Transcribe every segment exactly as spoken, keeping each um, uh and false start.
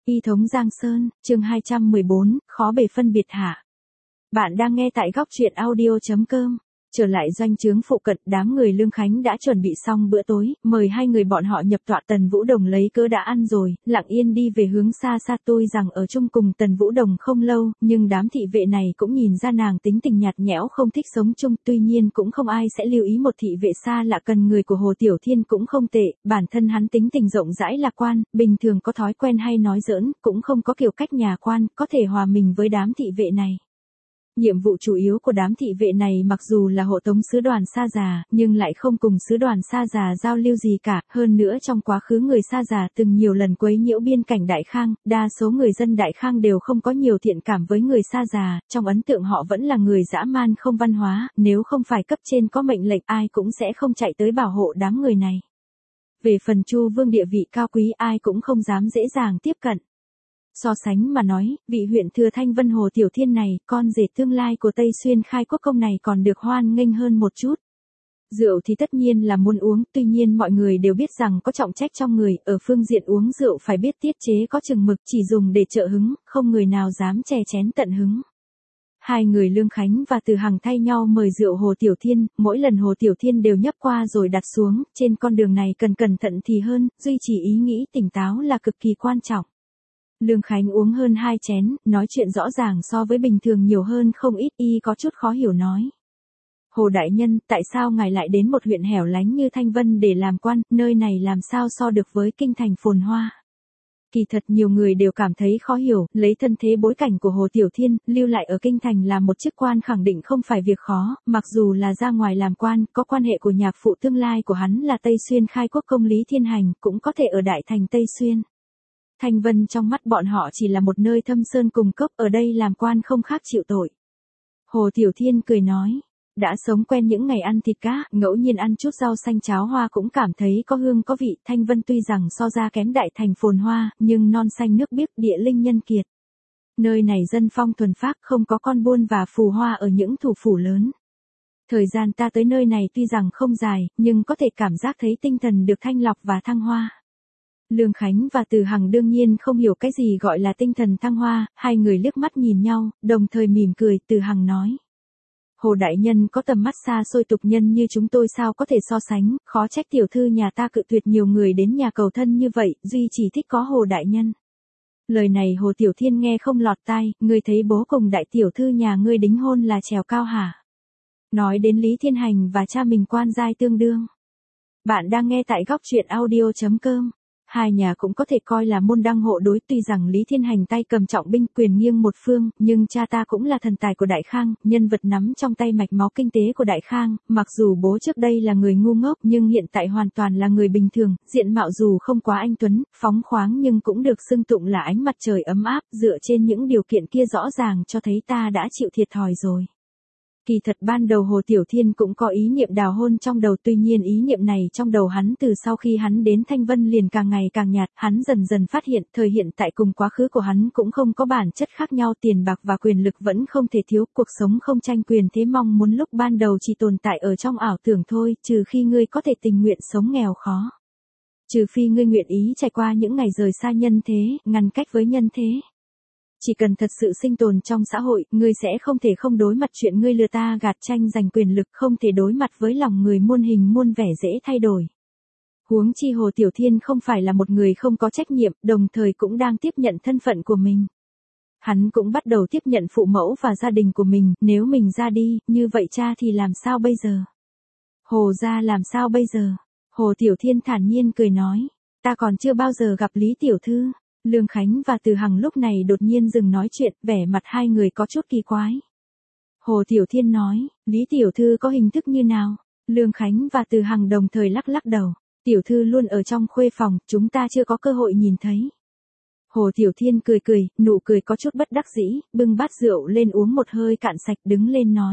Y thống Giang Sơn, chương hai trăm mười bốn, khó bề phân biệt hạ. Bạn đang nghe tại góc truyện audio chấm com. Trở lại doanh trướng phụ cận, đám người Lương Khánh đã chuẩn bị xong bữa tối, mời hai người bọn họ nhập tọa. Tần Vũ Đồng lấy cớ đã ăn rồi, lặng yên đi về hướng xa xa. Tôi rằng ở chung cùng Tần Vũ Đồng không lâu, nhưng đám thị vệ này cũng nhìn ra nàng tính tình nhạt nhẽo không thích sống chung, tuy nhiên cũng không ai sẽ lưu ý một thị vệ xa lạ. Cần người của Hồ Tiểu Thiên cũng không tệ, bản thân hắn tính tình rộng rãi lạc quan, bình thường có thói quen hay nói giỡn, cũng không có kiểu cách nhà quan, có thể hòa mình với đám thị vệ này. Nhiệm vụ chủ yếu của đám thị vệ này mặc dù là hộ tống sứ đoàn Sa Già, nhưng lại không cùng sứ đoàn Sa Già giao lưu gì cả, hơn nữa trong quá khứ người Sa Già từng nhiều lần quấy nhiễu biên cảnh Đại Khang, đa số người dân Đại Khang đều không có nhiều thiện cảm với người Sa Già, trong ấn tượng họ vẫn là người dã man không văn hóa, nếu không phải cấp trên có mệnh lệnh ai cũng sẽ không chạy tới bảo hộ đám người này. Về phần Chu Vương địa vị cao quý ai cũng không dám dễ dàng tiếp cận. So sánh mà nói, vị huyện thừa Thanh Vân Hồ Tiểu Thiên này, con rể tương lai của Tây Xuyên Khai Quốc công này còn được hoan nghênh hơn một chút. Rượu thì tất nhiên là muốn uống, tuy nhiên mọi người đều biết rằng có trọng trách trong người, ở phương diện uống rượu phải biết tiết chế có chừng mực, chỉ dùng để trợ hứng, không người nào dám chè chén tận hứng. Hai người Lương Khánh và Từ Hằng thay nhau mời rượu Hồ Tiểu Thiên, mỗi lần Hồ Tiểu Thiên đều nhấp qua rồi đặt xuống, trên con đường này cần cẩn thận thì hơn, duy trì ý nghĩ tỉnh táo là cực kỳ quan trọng. Lương Khánh uống hơn hai chén, nói chuyện rõ ràng so với bình thường nhiều hơn không ít, y có chút khó hiểu nói. Hồ Đại Nhân, tại sao ngài lại đến một huyện hẻo lánh như Thanh Vân để làm quan, nơi này làm sao so được với kinh thành phồn hoa? Kỳ thật nhiều người đều cảm thấy khó hiểu, lấy thân thế bối cảnh của Hồ Tiểu Thiên, lưu lại ở kinh thành làm một chức quan khẳng định không phải việc khó, mặc dù là ra ngoài làm quan, có quan hệ của nhạc phụ tương lai của hắn là Tây Xuyên Khai Quốc công Lý Thiên Hành, cũng có thể ở Đại Thành Tây Xuyên. Thanh Vân trong mắt bọn họ chỉ là một nơi thâm sơn cùng cốc, ở đây làm quan không khác chịu tội. Hồ Tiểu Thiên cười nói, đã sống quen những ngày ăn thịt cá, ngẫu nhiên ăn chút rau xanh cháo hoa cũng cảm thấy có hương có vị. Thanh Vân tuy rằng so ra kém Đại Thành phồn hoa, nhưng non xanh nước biếc, địa linh nhân kiệt. Nơi này dân phong thuần phác, không có con buôn và phù hoa ở những thủ phủ lớn. Thời gian ta tới nơi này tuy rằng không dài, nhưng có thể cảm giác thấy tinh thần được thanh lọc và thăng hoa. Lương Khánh và Từ Hằng đương nhiên không hiểu cái gì gọi là tinh thần thăng hoa, hai người liếc mắt nhìn nhau, đồng thời mỉm cười. Từ Hằng nói, Hồ Đại Nhân có tầm mắt xa xôi, tục nhân như chúng tôi sao có thể so sánh, khó trách tiểu thư nhà ta cự tuyệt nhiều người đến nhà cầu thân như vậy, duy chỉ thích có Hồ Đại Nhân. Lời này Hồ Tiểu Thiên nghe không lọt tai, ngươi thấy bố cùng đại tiểu thư nhà ngươi đính hôn là trèo cao hả? Nói đến Lý Thiên Hành và cha mình quan giai tương đương. Bạn đang nghe tại góc truyện audio chấm com. Hai nhà cũng có thể coi là môn đăng hộ đối, tuy rằng Lý Thiên Hành tay cầm trọng binh quyền nghiêng một phương, nhưng cha ta cũng là thần tài của Đại Khang, nhân vật nắm trong tay mạch máu kinh tế của Đại Khang, mặc dù bố trước đây là người ngu ngốc nhưng hiện tại hoàn toàn là người bình thường, diện mạo dù không quá anh tuấn, phóng khoáng nhưng cũng được xưng tụng là ánh mặt trời ấm áp, dựa trên những điều kiện kia rõ ràng cho thấy ta đã chịu thiệt thòi rồi. Kỳ thật ban đầu Hồ Tiểu Thiên cũng có ý niệm đào hôn trong đầu, tuy nhiên ý niệm này trong đầu hắn từ sau khi hắn đến Thanh Vân liền càng ngày càng nhạt, hắn dần dần phát hiện thời hiện tại cùng quá khứ của hắn cũng không có bản chất khác nhau, tiền bạc và quyền lực vẫn không thể thiếu, cuộc sống không tranh quyền thế mong muốn lúc ban đầu chỉ tồn tại ở trong ảo tưởng thôi, trừ khi ngươi có thể tình nguyện sống nghèo khó. Trừ phi ngươi nguyện ý trải qua những ngày rời xa nhân thế, ngăn cách với nhân thế. Chỉ cần thật sự sinh tồn trong xã hội, ngươi sẽ không thể không đối mặt chuyện ngươi lừa ta gạt tranh giành quyền lực, không thể đối mặt với lòng người muôn hình muôn vẻ dễ thay đổi. Huống chi Hồ Tiểu Thiên không phải là một người không có trách nhiệm, đồng thời cũng đang tiếp nhận thân phận của mình. Hắn cũng bắt đầu tiếp nhận phụ mẫu và gia đình của mình, nếu mình ra đi, như vậy cha thì làm sao bây giờ? Hồ gia làm sao bây giờ? Hồ Tiểu Thiên thản nhiên cười nói, ta còn chưa bao giờ gặp Lý Tiểu Thư. Lương Khánh và Từ Hằng lúc này đột nhiên dừng nói chuyện, vẻ mặt hai người có chút kỳ quái. Hồ Tiểu Thiên nói, Lý Tiểu Thư có hình thức như nào? Lương Khánh và Từ Hằng đồng thời lắc lắc đầu, Tiểu Thư luôn ở trong khuê phòng, chúng ta chưa có cơ hội nhìn thấy. Hồ Tiểu Thiên cười cười, nụ cười có chút bất đắc dĩ, bưng bát rượu lên uống một hơi cạn sạch, đứng lên nói.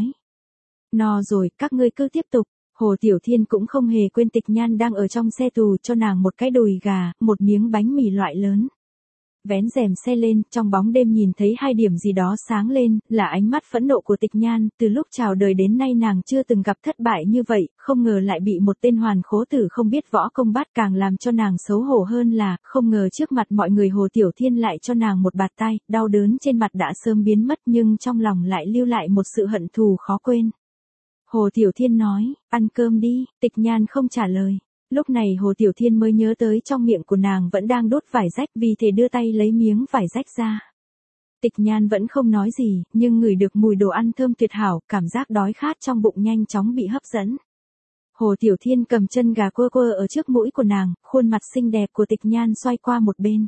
No rồi, các ngươi cứ tiếp tục. Hồ Tiểu Thiên cũng không hề quên Tịch Nhan đang ở trong xe tù, cho nàng một cái đùi gà, một miếng bánh mì loại lớn. vén rèm xe lên, trong bóng đêm nhìn thấy hai điểm gì đó sáng lên, là ánh mắt phẫn nộ của Tịch Nhan, từ lúc chào đời đến nay nàng chưa từng gặp thất bại như vậy, không ngờ lại bị một tên hoàn khố tử không biết võ công bắt, càng làm cho nàng xấu hổ hơn là, không ngờ trước mặt mọi người Hồ Tiểu Thiên lại cho nàng một bạt tai, đau đớn trên mặt đã sớm biến mất nhưng trong lòng lại lưu lại một sự hận thù khó quên. Hồ Tiểu Thiên nói, ăn cơm đi, Tịch Nhan không trả lời. Lúc này Hồ Tiểu Thiên mới nhớ tới trong miệng của nàng vẫn đang đốt vải rách, vì thế đưa tay lấy miếng vải rách ra. Tịch Nhan vẫn không nói gì, nhưng ngửi được mùi đồ ăn thơm tuyệt hảo, cảm giác đói khát trong bụng nhanh chóng bị hấp dẫn. Hồ Tiểu Thiên cầm chân gà quơ quơ ở trước mũi của nàng, khuôn mặt xinh đẹp của Tịch Nhan xoay qua một bên.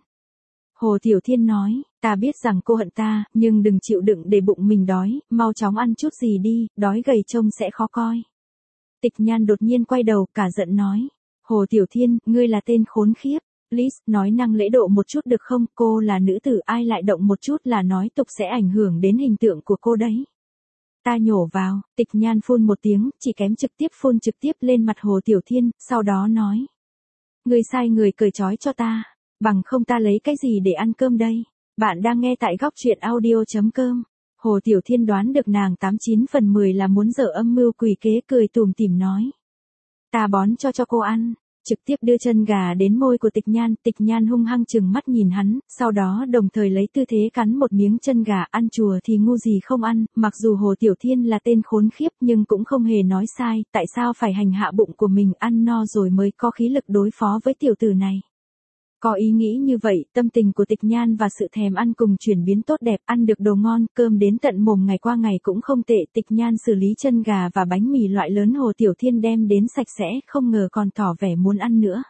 Hồ Tiểu Thiên nói, ta biết rằng cô hận ta, nhưng đừng chịu đựng để bụng mình đói, mau chóng ăn chút gì đi, đói gầy trông sẽ khó coi. Tịch Nhan đột nhiên quay đầu, cả giận nói. Hồ Tiểu Thiên, ngươi là tên khốn khiếp. Please, nói năng lễ độ một chút được không, cô là nữ tử, ai lại động một chút là nói tục sẽ ảnh hưởng đến hình tượng của cô đấy. Ta nhổ vào, Tịch Nhan phun một tiếng, chỉ kém trực tiếp phun trực tiếp lên mặt Hồ Tiểu Thiên, sau đó nói. Ngươi sai người cởi trói cho ta, bằng không ta lấy cái gì để ăn cơm đây. Bạn đang nghe tại góc truyện audio chấm com. Hồ Tiểu Thiên đoán được nàng tám chín phần mười là muốn dở âm mưu quỷ kế, cười tủm tỉm nói. Ta bón cho cho cô ăn, trực tiếp đưa chân gà đến môi của Tịch Nhan, Tịch Nhan hung hăng chừng mắt nhìn hắn, sau đó đồng thời lấy tư thế cắn một miếng chân gà, ăn chùa thì ngu gì không ăn, mặc dù Hồ Tiểu Thiên là tên khốn khiếp nhưng cũng không hề nói sai, tại sao phải hành hạ bụng của mình, ăn no rồi mới có khí lực đối phó với tiểu tử này. Có ý nghĩ như vậy, tâm tình của Tịch Nhan và sự thèm ăn cùng chuyển biến tốt đẹp, ăn được đồ ngon, cơm đến tận mồm ngày qua ngày cũng không tệ. Tịch Nhan xử lý chân gà và bánh mì loại lớn Hồ Tiểu Thiên đem đến sạch sẽ, không ngờ còn tỏ vẻ muốn ăn nữa.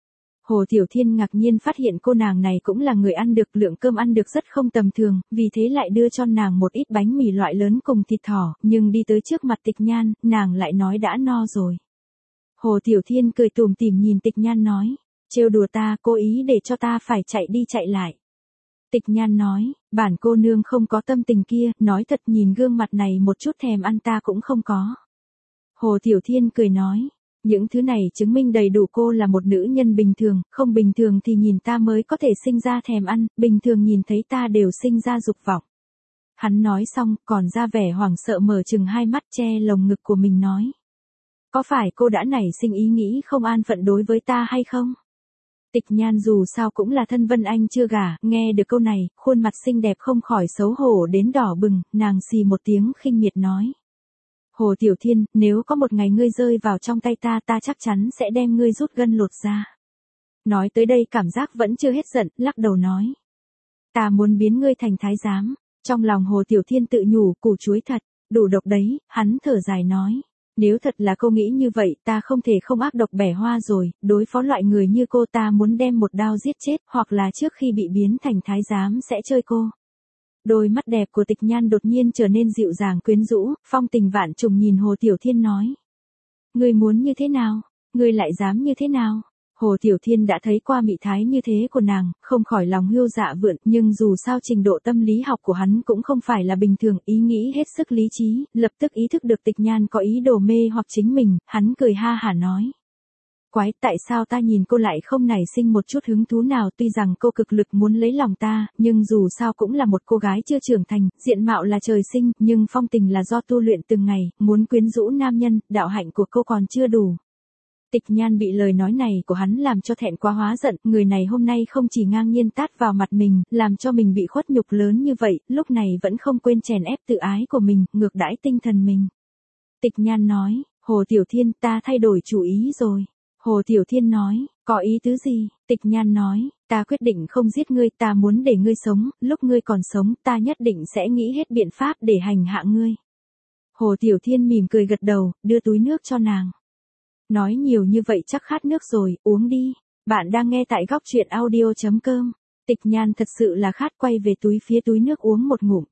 Hồ Tiểu Thiên ngạc nhiên phát hiện cô nàng này cũng là người ăn được, lượng cơm ăn được rất không tầm thường, vì thế lại đưa cho nàng một ít bánh mì loại lớn cùng thịt thỏ, nhưng đi tới trước mặt Tịch Nhan, nàng lại nói đã no rồi. Hồ Tiểu Thiên cười tủm tỉm nhìn Tịch Nhan nói. Trêu đùa ta, cố ý để cho ta phải chạy đi chạy lại. Tịch Nhan nói, bản cô nương không có tâm tình kia, nói thật nhìn gương mặt này một chút thèm ăn ta cũng không có. Hồ Tiểu Thiên cười nói, những thứ này chứng minh đầy đủ cô là một nữ nhân bình thường, không bình thường thì nhìn ta mới có thể sinh ra thèm ăn, bình thường nhìn thấy ta đều sinh ra dục vọng. Hắn nói xong, còn ra vẻ hoảng sợ mở chừng hai mắt che lồng ngực của mình nói. Có phải cô đã nảy sinh ý nghĩ không an phận đối với ta hay không? Tịch Nhan dù sao cũng là thân Vân Anh chưa gả, nghe được câu này, khuôn mặt xinh đẹp không khỏi xấu hổ đến đỏ bừng, nàng xì một tiếng khinh miệt nói. Hồ Tiểu Thiên, nếu có một ngày ngươi rơi vào trong tay ta, ta chắc chắn sẽ đem ngươi rút gân lột ra. Nói tới đây cảm giác vẫn chưa hết giận, lắc đầu nói. Ta muốn biến ngươi thành thái giám. Trong lòng Hồ Tiểu Thiên tự nhủ, củ chuối thật, đủ độc đấy, hắn thở dài nói. Nếu thật là cô nghĩ như vậy, ta không thể không ác độc bẻ hoa rồi, đối phó loại người như cô ta muốn đem một đao giết chết, hoặc là trước khi bị biến thành thái giám sẽ chơi cô. Đôi mắt đẹp của Tịch Nhan đột nhiên trở nên dịu dàng quyến rũ, phong tình vạn trùng nhìn Hồ Tiểu Thiên nói. Ngươi muốn như thế nào? Ngươi lại dám như thế nào? Hồ Tiểu Thiên đã thấy qua mị thái như thế của nàng, không khỏi lòng hươu dạ vượn, nhưng dù sao trình độ tâm lý học của hắn cũng không phải là bình thường, ý nghĩ hết sức lý trí, lập tức ý thức được Tịch Nhan có ý đồ mê hoặc chính mình, hắn cười ha hả nói. Quái, tại sao ta nhìn cô lại không nảy sinh một chút hứng thú nào, tuy rằng cô cực lực muốn lấy lòng ta, nhưng dù sao cũng là một cô gái chưa trưởng thành, diện mạo là trời sinh, nhưng phong tình là do tu luyện từng ngày, muốn quyến rũ nam nhân, đạo hạnh của cô còn chưa đủ. Tịch Nhan bị lời nói này của hắn làm cho thẹn quá hóa giận, người này hôm nay không chỉ ngang nhiên tát vào mặt mình, làm cho mình bị khuất nhục lớn như vậy, lúc này vẫn không quên chèn ép tự ái của mình, ngược đãi tinh thần mình. Tịch Nhan nói, Hồ Tiểu Thiên, ta thay đổi chủ ý rồi. Hồ Tiểu Thiên nói, có ý tứ gì? Tịch Nhan nói, ta quyết định không giết ngươi, ta muốn để ngươi sống, lúc ngươi còn sống, ta nhất định sẽ nghĩ hết biện pháp để hành hạ ngươi. Hồ Tiểu Thiên mỉm cười gật đầu, đưa túi nước cho nàng. Nói nhiều như vậy chắc khát nước rồi, uống đi. Bạn đang nghe tại góc truyện audio chấm com. Tịch Nhan thật sự là khát, quay về túi phía túi nước uống một ngụm.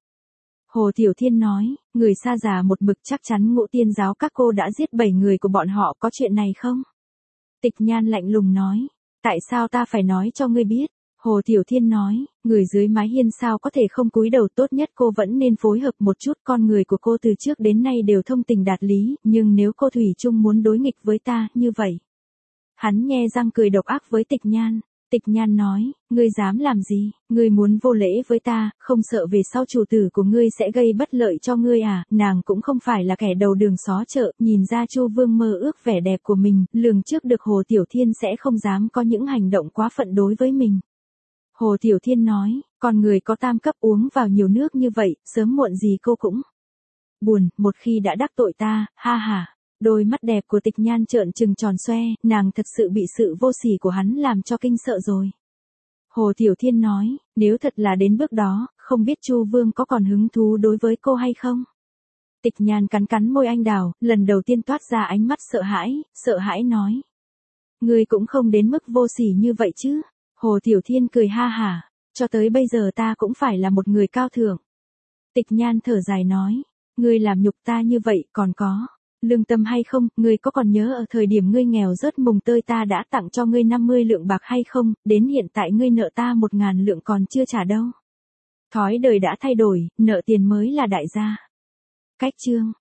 Hồ Tiểu Thiên nói, người xa già một mực, chắc chắn Ngũ Tiên giáo các cô đã giết bảy người của bọn họ, có chuyện này không? Tịch Nhan lạnh lùng nói, tại sao ta phải nói cho ngươi biết? Hồ Tiểu Thiên nói, người dưới mái hiên sao có thể không cúi đầu, tốt nhất cô vẫn nên phối hợp một chút, con người của cô từ trước đến nay đều thông tình đạt lý, nhưng nếu cô thủy chung muốn đối nghịch với ta, như vậy. Hắn nhe răng cười độc ác với Tịch Nhan, Tịch Nhan nói, ngươi dám làm gì, ngươi muốn vô lễ với ta, không sợ về sau chủ tử của ngươi sẽ gây bất lợi cho ngươi à, nàng cũng không phải là kẻ đầu đường xó chợ, nhìn ra Chu Vương mơ ước vẻ đẹp của mình, lường trước được Hồ Tiểu Thiên sẽ không dám có những hành động quá phận đối với mình. Hồ Tiểu Thiên nói, con người có tam cấp uống vào nhiều nước như vậy, sớm muộn gì cô cũng buồn, một khi đã đắc tội ta, ha ha. Đôi mắt đẹp của Tịch Nhan trợn trừng tròn xoe, nàng thật sự bị sự vô sỉ của hắn làm cho kinh sợ rồi. Hồ Tiểu Thiên nói, nếu thật là đến bước đó, không biết Chu Vương có còn hứng thú đối với cô hay không? Tịch Nhan cắn cắn môi anh đào, lần đầu tiên toát ra ánh mắt sợ hãi, sợ hãi nói. Ngươi cũng không đến mức vô sỉ như vậy chứ. Hồ Tiểu Thiên cười ha hả, cho tới bây giờ ta cũng phải là một người cao thượng. Tịch Nhan thở dài nói, ngươi làm nhục ta như vậy còn có lương tâm hay không, ngươi có còn nhớ ở thời điểm ngươi nghèo rớt mùng tơi ta đã tặng cho ngươi năm mươi lượng bạc hay không, đến hiện tại ngươi nợ ta một ngàn lượng còn chưa trả đâu. Thói đời đã thay đổi, nợ tiền mới là đại gia. Cách chương